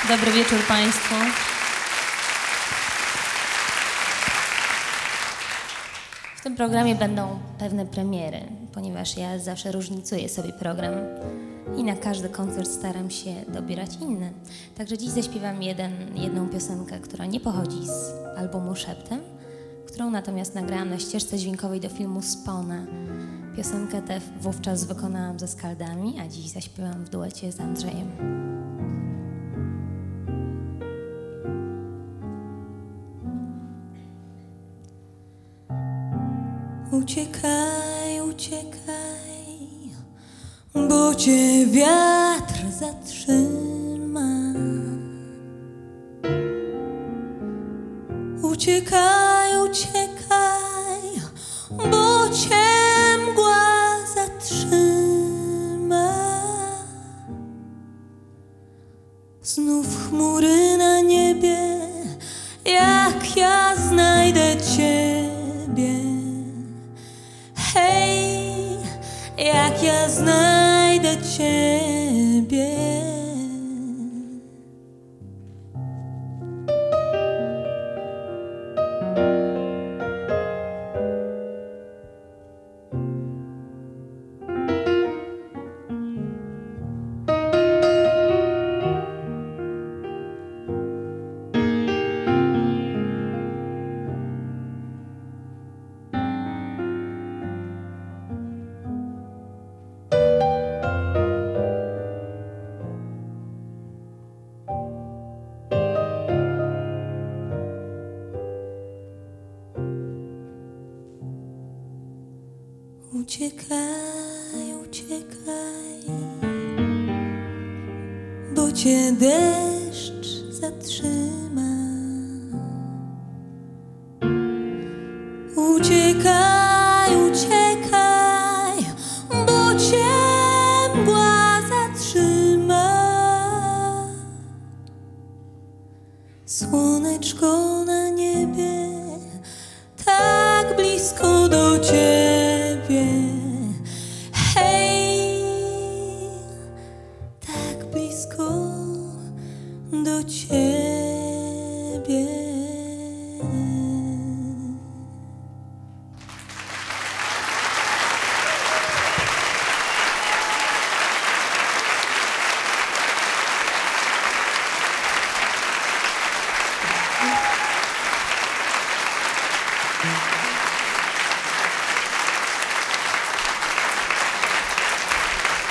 Dobry wieczór Państwu. W tym programie będą pewne premiery, ponieważ ja zawsze różnicuję sobie program i na każdy koncert staram się dobierać inny. Także dziś zaśpiewam jedną piosenkę, która nie pochodzi z albumu Szeptem, którą natomiast nagrałam na ścieżce dźwiękowej do filmu Spona. Piosenkę tę wówczas wykonałam ze Skaldami, a dziś zaśpiewam w duecie z Andrzejem. Uciekaj, uciekaj, bo cię wiatr zatrzyma. Uciekaj, uciekaj, bo cię mgła zatrzyma. Znów chmury na niebie, jak ja znajdę ciebie. Hej, jak ja znajdę ciebie. Uciekaj, uciekaj, bo cię deszcz zatrzyma. Uciekaj.